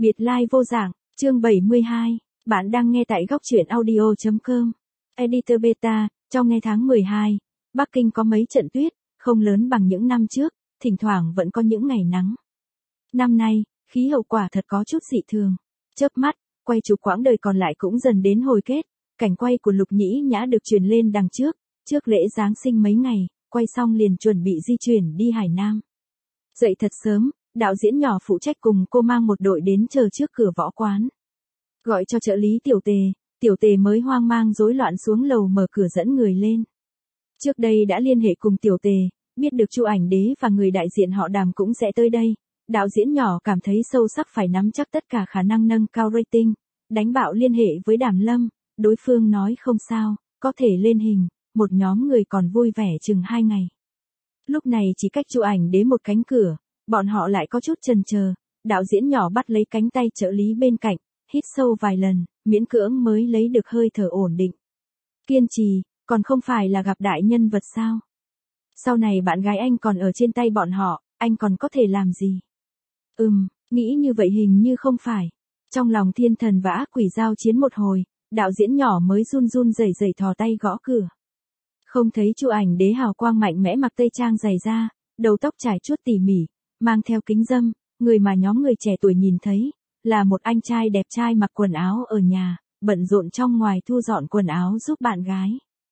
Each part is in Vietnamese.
Biệt lai vô dạng, chương 72. Bạn đang nghe tại góc truyện audio.com. Editor Beta, trong ngày tháng 12, Bắc Kinh có mấy trận tuyết, không lớn bằng những năm trước, thỉnh thoảng vẫn có những ngày nắng. Năm nay, khí hậu quả thật có chút dị thường. Chớp mắt, quay chụp quãng đời còn lại cũng dần đến hồi kết, cảnh quay của Lục Nhĩ Nhã được truyền lên đằng trước lễ Giáng sinh mấy ngày, quay xong liền chuẩn bị di chuyển đi Hải Nam. Dậy thật sớm, đạo diễn nhỏ phụ trách cùng cô mang một đội đến chờ trước cửa võ quán. Gọi cho trợ lý Tiểu Tề mới hoang mang rối loạn xuống lầu mở cửa dẫn người lên. Trước đây đã liên hệ cùng Tiểu Tề, biết được Chu Ảnh Đế và người đại diện họ Đàm cũng sẽ tới đây. Đạo diễn nhỏ cảm thấy sâu sắc phải nắm chắc tất cả khả năng nâng cao rating, đánh bạo liên hệ với Đàm Lâm, đối phương nói không sao, có thể lên hình, một nhóm người còn vui vẻ chừng 2 ngày. Lúc này chỉ cách Chu Ảnh Đế một cánh cửa, bọn họ lại có chút chần chờ, đạo diễn nhỏ bắt lấy cánh tay trợ lý bên cạnh, hít sâu vài lần, miễn cưỡng mới lấy được hơi thở ổn định. Kiên trì, còn không phải là gặp đại nhân vật sao? Sau này bạn gái anh còn ở trên tay bọn họ, anh còn có thể làm gì? Nghĩ như vậy hình như không phải. Trong lòng thiên thần và ác quỷ giao chiến một hồi, đạo diễn nhỏ mới run run rẩy rẩy thò tay gõ cửa. Không thấy Chu Ảnh Đế hào quang mạnh mẽ mặc tây trang dày da, đầu tóc trải chuốt tỉ mỉ, mang theo kính râm, người mà nhóm người trẻ tuổi nhìn thấy, là một anh trai đẹp trai mặc quần áo ở nhà, bận rộn trong ngoài thu dọn quần áo giúp bạn gái.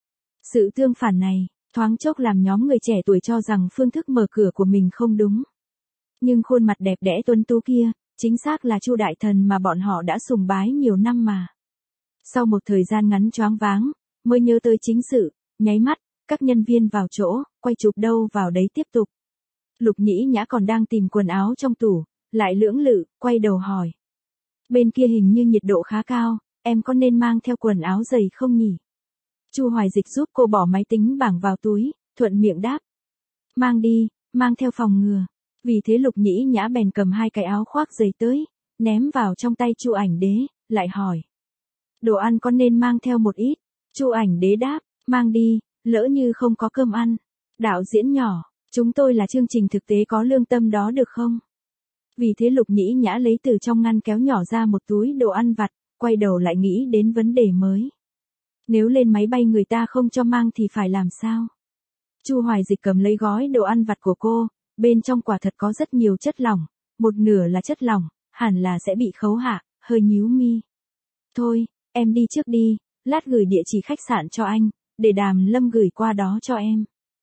Sự tương phản này, thoáng chốc làm nhóm người trẻ tuổi cho rằng phương thức mở cửa của mình không đúng. Nhưng khuôn mặt đẹp đẽ tuấn tú kia, chính xác là Chu đại thần mà bọn họ đã sùng bái nhiều năm mà. Sau một thời gian ngắn choáng váng, mới nhớ tới chính sự, nháy mắt, các nhân viên vào chỗ, quay chụp đâu vào đấy tiếp tục. Lục Nhĩ Nhã còn đang tìm quần áo trong tủ, lại lưỡng lự, quay đầu hỏi. Bên kia hình như nhiệt độ khá cao, em có nên mang theo quần áo dày không nhỉ? Chu Hoài Dịch giúp cô bỏ máy tính bảng vào túi, thuận miệng đáp. Mang đi, mang theo phòng ngừa. Vì thế Lục Nhĩ Nhã bèn cầm 2 cái áo khoác dày tới, ném vào trong tay Chu Ảnh Đế, lại hỏi. Đồ ăn có nên mang theo một ít? Chu Ảnh Đế đáp, mang đi, lỡ như không có cơm ăn. Đạo diễn nhỏ, chúng tôi là chương trình thực tế có lương tâm đó được không? Vì thế Lục Nhĩ Nhã lấy từ trong ngăn kéo nhỏ ra một túi đồ ăn vặt, quay đầu lại nghĩ đến vấn đề mới. Nếu lên máy bay người ta không cho mang thì phải làm sao? Chu Hoài Dịch cầm lấy gói đồ ăn vặt của cô, bên trong quả thật có rất nhiều chất lỏng, một nửa là chất lỏng, hẳn là sẽ bị khấu hạ, hơi nhíu mi. Thôi, em đi trước đi, lát gửi địa chỉ khách sạn cho anh, để Đàm Lâm gửi qua đó cho em.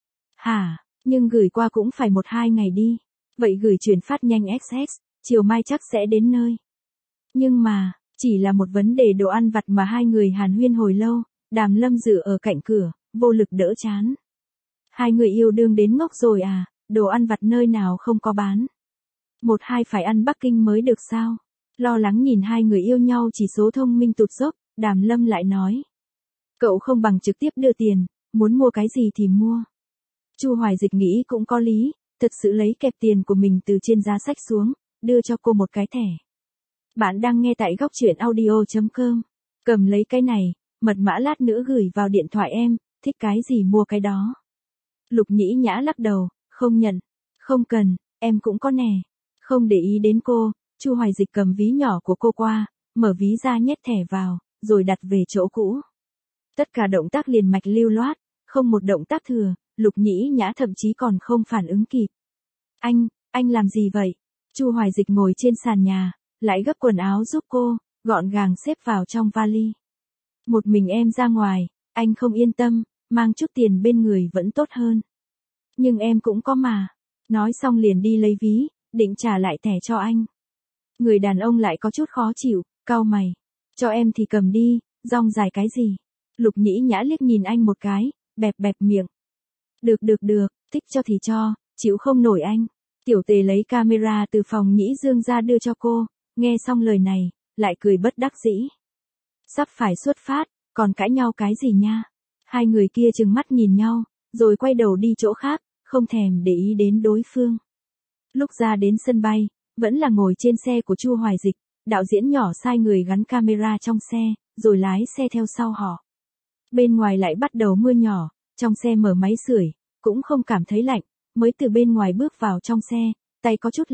Hả, nhưng gửi qua cũng phải 1-2 ngày đi. Vậy gửi chuyển phát nhanh XS, chiều mai chắc sẽ đến nơi. Nhưng mà, chỉ là một vấn đề đồ ăn vặt mà hai người hàn huyên hồi lâu, Đàm Lâm dựa ở cạnh cửa, vô lực đỡ chán. Hai người yêu đương đến ngốc rồi à, đồ ăn vặt nơi nào không có bán. 1-2 phải ăn Bắc Kinh mới được sao? Lo lắng nhìn hai người yêu nhau chỉ số thông minh tụt dốc, Đàm Lâm lại nói. Cậu không bằng trực tiếp đưa tiền, muốn mua cái gì thì mua. Chu Hoài Dịch nghĩ cũng có lý, thật sự lấy kẹp tiền của mình từ trên giá sách xuống, đưa cho cô một cái thẻ. Bạn đang nghe tại góc truyện audio.com. Cầm lấy cái này, mật mã lát nữa gửi vào điện thoại em, thích cái gì mua cái đó. Lục Nhĩ Nhã lắc đầu, không nhận. Không cần, em cũng có nè. Không để ý đến cô, Chu Hoài Dịch cầm ví nhỏ của cô qua, mở ví ra nhét thẻ vào, rồi đặt về chỗ cũ. Tất cả động tác liền mạch lưu loát, không một động tác thừa, Lục Nhĩ Nhã thậm chí còn không phản ứng kịp. Anh làm gì vậy? Chu Hoài Dịch ngồi trên sàn nhà, lại gấp quần áo giúp cô, gọn gàng xếp vào trong vali. Một mình em ra ngoài, anh không yên tâm, mang chút tiền bên người vẫn tốt hơn. Nhưng em cũng có mà. Nói xong liền đi lấy ví, định trả lại thẻ cho anh. Người đàn ông lại có chút khó chịu, cau mày. Cho em thì cầm đi, rong dài cái gì? Lục Nhĩ Nhã liếc nhìn anh một cái, bẹp miệng. Được, thích cho thì cho, chịu không nổi anh. Tiểu Tề lấy camera từ phòng Nhĩ Dương ra đưa cho cô, nghe xong lời này, lại cười bất đắc dĩ. Sắp phải xuất phát, còn cãi nhau cái gì nha? Hai người kia trừng mắt nhìn nhau, rồi quay đầu đi chỗ khác, không thèm để ý đến đối phương. Lúc ra đến sân bay, vẫn là ngồi trên xe của Chu Hoài Dịch, đạo diễn nhỏ sai người gắn camera trong xe, rồi lái xe theo sau họ. Bên ngoài lại bắt đầu mưa nhỏ, trong xe mở máy sưởi, cũng không cảm thấy lạnh, mới từ bên ngoài bước vào trong xe, tay có chút lạnh,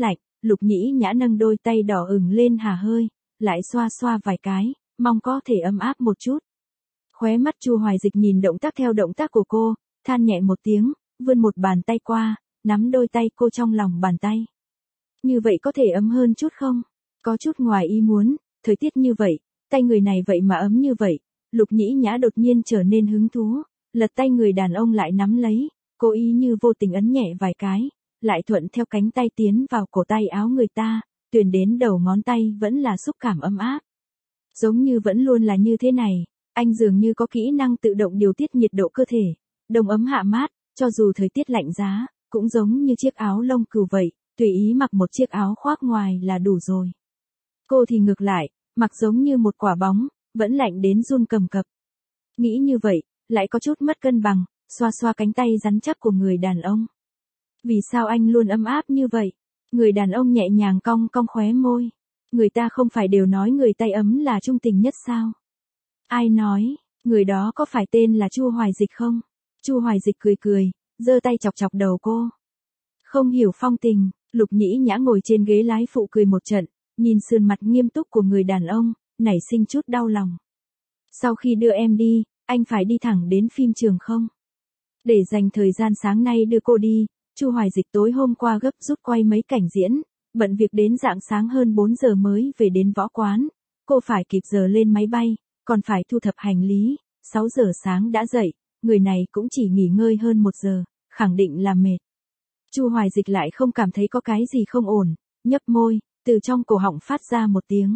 Lục Nhĩ Nhã nâng đôi tay đỏ ửng lên hà hơi, lại xoa xoa vài cái, mong có thể ấm áp một chút. Khóe mắt Chu Hoài Dịch nhìn động tác theo động tác của cô, than nhẹ một tiếng, vươn một bàn tay qua, nắm đôi tay cô trong lòng bàn tay. Như vậy có thể ấm hơn chút không? Có chút ngoài ý muốn, thời tiết như vậy, tay người này vậy mà ấm như vậy. Lục Nhĩ Nhã đột nhiên trở nên hứng thú, lật tay người đàn ông lại nắm lấy, cố ý như vô tình ấn nhẹ vài cái, lại thuận theo cánh tay tiến vào cổ tay áo người ta, truyền đến đầu ngón tay vẫn là xúc cảm ấm áp. Giống như vẫn luôn là như thế này, anh dường như có kỹ năng tự động điều tiết nhiệt độ cơ thể, đông ấm hạ mát, cho dù thời tiết lạnh giá, cũng giống như chiếc áo lông cừu vậy, tùy ý mặc một chiếc áo khoác ngoài là đủ rồi. Cô thì ngược lại, mặc giống như một quả bóng, vẫn lạnh đến run cầm cập. Nghĩ như vậy, lại có chút mất cân bằng, xoa xoa cánh tay rắn chắc của người đàn ông. Vì sao anh luôn ấm áp như vậy? Người đàn ông nhẹ nhàng cong cong khóe môi. Người ta không phải đều nói người tay ấm là trung tình nhất sao? Ai nói, người đó có phải tên là Chu Hoài Dịch không? Chu Hoài Dịch cười cười, giơ tay chọc chọc đầu cô. Không hiểu phong tình, Lục Nhĩ Nhã ngồi trên ghế lái phụ cười một trận, nhìn sườn mặt nghiêm túc của người đàn ông, nảy sinh chút đau lòng. Sau khi đưa em đi, anh phải đi thẳng đến phim trường không? Để dành thời gian sáng nay đưa cô đi, Chu Hoài Dịch tối hôm qua gấp rút quay mấy cảnh diễn, bận việc đến rạng sáng hơn 4 giờ mới về đến võ quán. Cô phải kịp giờ lên máy bay, còn phải thu thập hành lý, 6 giờ sáng đã dậy, người này cũng chỉ nghỉ ngơi hơn 1 giờ, khẳng định là mệt. Chu Hoài Dịch lại không cảm thấy có cái gì không ổn, nhấp môi, từ trong cổ họng phát ra một tiếng.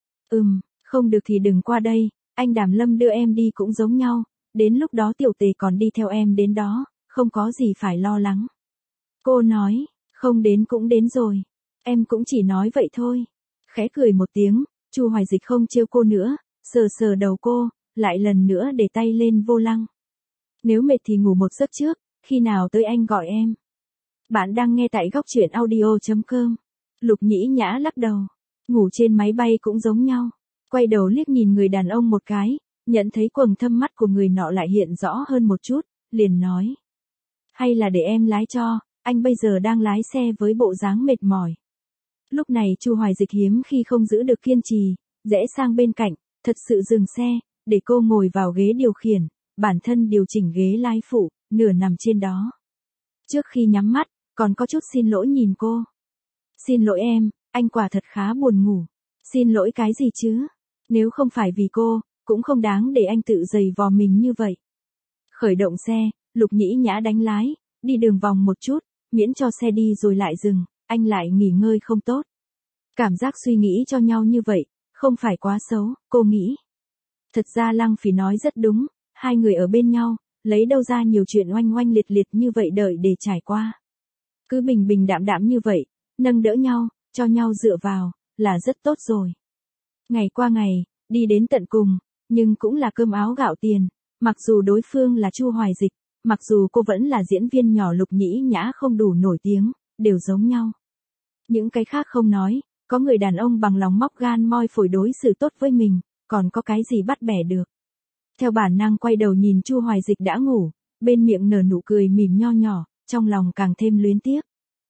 Không được thì đừng qua đây, anh Đàm Lâm đưa em đi cũng giống nhau, đến lúc đó Tiểu Tề còn đi theo em đến đó, không có gì phải lo lắng. Cô nói, không đến cũng đến rồi, em cũng chỉ nói vậy thôi. Khẽ cười một tiếng, Chu Hoài Dịch không trêu cô nữa, sờ sờ đầu cô, lại lần nữa để tay lên vô lăng. Nếu mệt thì ngủ một giấc trước, khi nào tới anh gọi em. Bạn đang nghe tại góc truyện audio.com. Lục Nhĩ Nhã lắc đầu, ngủ trên máy bay cũng giống nhau. Quay đầu liếc nhìn người đàn ông một cái, nhận thấy quầng thâm mắt của người nọ lại hiện rõ hơn một chút, liền nói. Hay là để em lái cho, anh bây giờ đang lái xe với bộ dáng mệt mỏi. Lúc này Chu Hoài Dịch hiếm khi không giữ được kiên trì, rẽ sang bên cạnh, thật sự dừng xe, để cô ngồi vào ghế điều khiển, bản thân điều chỉnh ghế lái phụ, nửa nằm trên đó. Trước khi nhắm mắt, còn có chút xin lỗi nhìn cô. Xin lỗi em, anh quả thật khá buồn ngủ. Xin lỗi cái gì chứ? Nếu không phải vì cô, cũng không đáng để anh tự giày vò mình như vậy. Khởi động xe, Lục Nhĩ Nhã đánh lái, đi đường vòng một chút, miễn cho xe đi rồi lại dừng, anh lại nghỉ ngơi không tốt. Cảm giác suy nghĩ cho nhau như vậy, không phải quá xấu, cô nghĩ. Thật ra Lăng Phỉ nói rất đúng, hai người ở bên nhau, lấy đâu ra nhiều chuyện oanh oanh liệt liệt như vậy đợi để trải qua. Cứ bình bình đạm đạm như vậy, nâng đỡ nhau, cho nhau dựa vào, là rất tốt rồi. Ngày qua ngày, đi đến tận cùng, nhưng cũng là cơm áo gạo tiền, mặc dù đối phương là Chu Hoài Dịch, mặc dù cô vẫn là diễn viên nhỏ Lục Nhĩ Nhã không đủ nổi tiếng, đều giống nhau. Những cái khác không nói, có người đàn ông bằng lòng móc gan moi phổi đối xử tốt với mình, còn có cái gì bắt bẻ được. Theo bản năng quay đầu nhìn Chu Hoài Dịch đã ngủ, bên miệng nở nụ cười mỉm nho nhỏ, trong lòng càng thêm luyến tiếc.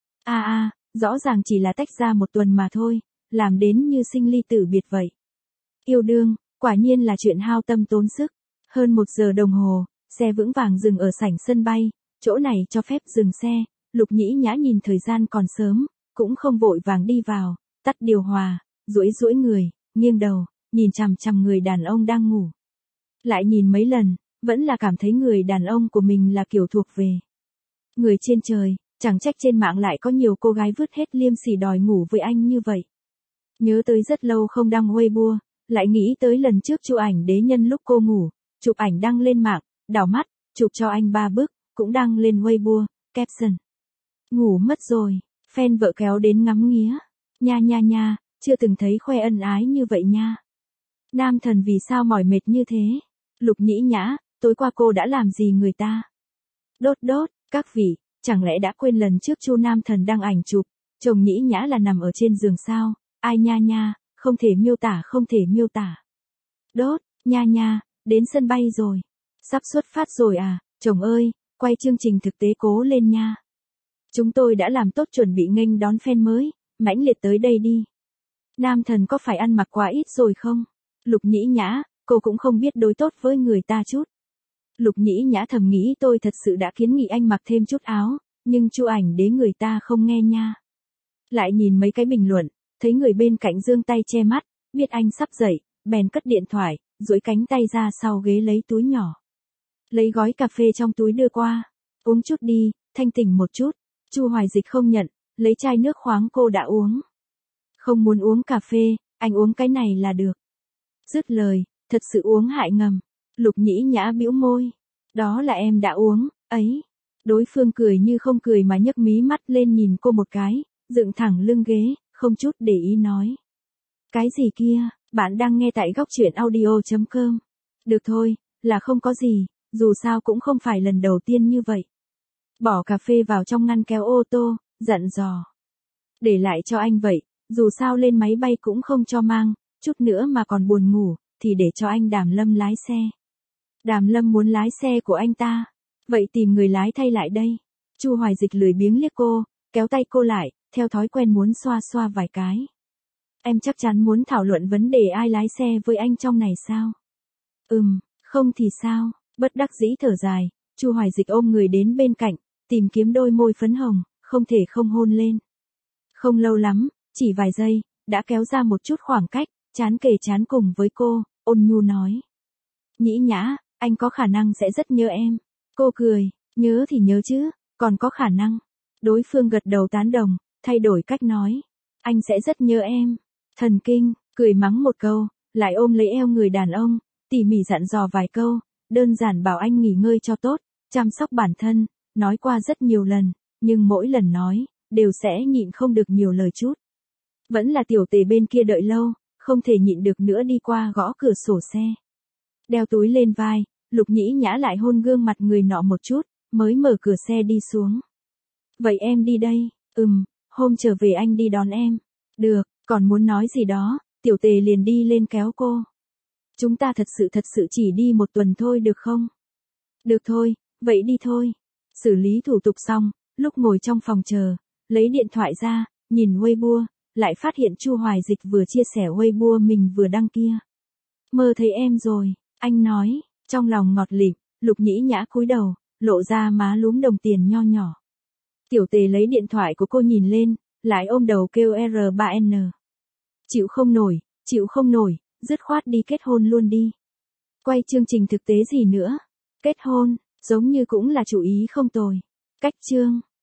Rõ ràng chỉ là tách ra một tuần mà thôi, làm đến như sinh ly tử biệt vậy. Yêu đương, quả nhiên là chuyện hao tâm tốn sức. Hơn 1 giờ đồng hồ, xe vững vàng dừng ở sảnh sân bay, chỗ này cho phép dừng xe, Lục Nhĩ Nhã nhìn thời gian còn sớm, cũng không vội vàng đi vào, tắt điều hòa, duỗi duỗi người, nghiêng đầu, nhìn chằm chằm người đàn ông đang ngủ. Lại nhìn mấy lần, vẫn là cảm thấy người đàn ông của mình là kiểu thuộc về người trên trời, chẳng trách trên mạng lại có nhiều cô gái vứt hết liêm sỉ đòi ngủ với anh như vậy. Nhớ tới rất lâu không đăng Weibo, lại nghĩ tới lần trước chụp ảnh đế nhân lúc cô ngủ, chụp ảnh đăng lên mạng, đảo mắt, chụp cho anh 3 bức, cũng đăng lên Weibo, caption. Ngủ mất rồi, fan vợ kéo đến ngắm nghía. Nha, chưa từng thấy khoe ân ái như vậy nha. Nam thần vì sao mỏi mệt như thế? Lục Nhĩ Nhã, tối qua cô đã làm gì người ta? Đốt, các vị, chẳng lẽ đã quên lần trước Chu Nam thần đăng ảnh chụp, chồng Nhĩ Nhã là nằm ở trên giường sao? Ai nha, không thể miêu tả. Đốt, nha, đến sân bay rồi. Sắp xuất phát rồi à, chồng ơi, quay chương trình thực tế cố lên nha. Chúng tôi đã làm tốt chuẩn bị nghênh đón fan mới, mãnh liệt tới đây đi. Nam thần có phải ăn mặc quá ít rồi không? Lục Nhĩ Nhã, cô cũng không biết đối tốt với người ta chút. Lục Nhĩ Nhã thầm nghĩ tôi thật sự đã kiến nghị anh mặc thêm chút áo, nhưng Chu Ảnh Đế người ta không nghe nha. Lại nhìn mấy cái bình luận, thấy người bên cạnh giương tay che mắt, biết anh sắp dậy, bèn cất điện thoại, duỗi cánh tay ra sau ghế lấy túi nhỏ. Lấy gói cà phê trong túi đưa qua. Uống chút đi, thanh tỉnh một chút. Chu Hoài Dịch không nhận, lấy chai nước khoáng cô đã uống. Không muốn uống cà phê, anh uống cái này là được. Dứt lời, thật sự uống hại ngầm. Lục Nhĩ Nhã bĩu môi. Đó là em đã uống, ấy. Đối phương cười như không cười mà nhấc mí mắt lên nhìn cô một cái, dựng thẳng lưng ghế, không chút để ý nói. Cái gì kia, bạn đang nghe tại góc truyện audio.com. Được thôi, là không có gì, dù sao cũng không phải lần đầu tiên như vậy. Bỏ cà phê vào trong ngăn kéo ô tô, dặn dò. Để lại cho anh vậy, dù sao lên máy bay cũng không cho mang, chút nữa mà còn buồn ngủ, thì để cho anh Đàm Lâm lái xe. Đàm Lâm muốn lái xe của anh ta, vậy tìm người lái thay lại đây. Chu Hoài Dịch lười biếng liếc cô, kéo tay cô lại, theo thói quen muốn xoa xoa vài cái. Em chắc chắn muốn thảo luận vấn đề ai lái xe với anh trong này sao? Không thì sao? Bất đắc dĩ thở dài, Chu Hoài Dịch ôm người đến bên cạnh, tìm kiếm đôi môi phấn hồng, không thể không hôn lên. Không lâu lắm, chỉ vài giây, đã kéo ra một chút khoảng cách, chán kề chán cùng với cô, ôn nhu nói. Nhĩ Nhã, anh có khả năng sẽ rất nhớ em. Cô cười, nhớ thì nhớ chứ, còn có khả năng. Đối phương gật đầu tán đồng, thay đổi cách nói. Anh sẽ rất nhớ em. Thần kinh, cười mắng một câu, lại ôm lấy eo người đàn ông, tỉ mỉ dặn dò vài câu, đơn giản bảo anh nghỉ ngơi cho tốt, chăm sóc bản thân, nói qua rất nhiều lần, nhưng mỗi lần nói, đều sẽ nhịn không được nhiều lời chút. Vẫn là tiểu tề bên kia đợi lâu, không thể nhịn được nữa đi qua gõ cửa sổ xe. Đeo túi lên vai, Lục Nhĩ Nhã lại hôn gương mặt người nọ một chút, mới mở cửa xe đi xuống. Vậy em đi đây, hôm trở về anh đi đón em. Được, còn muốn nói gì đó, tiểu tề liền đi lên kéo cô. Chúng ta thật sự chỉ đi một tuần thôi được không? Được thôi, vậy đi thôi. Xử lý thủ tục xong, lúc ngồi trong phòng chờ, lấy điện thoại ra, nhìn Weibo, lại phát hiện Chu Hoài Dịch vừa chia sẻ Weibo mình vừa đăng kia. Mơ thấy em rồi, anh nói, trong lòng ngọt lịm, Lục Nhĩ Nhã cúi đầu, lộ ra má lúm đồng tiền nho nhỏ. Tiểu tề lấy điện thoại của cô nhìn lên, lại ôm đầu kêu R3N. Chịu không nổi, dứt khoát đi kết hôn luôn đi. Quay chương trình thực tế gì nữa? Kết hôn, giống như cũng là chủ ý không tồi. Cách chương.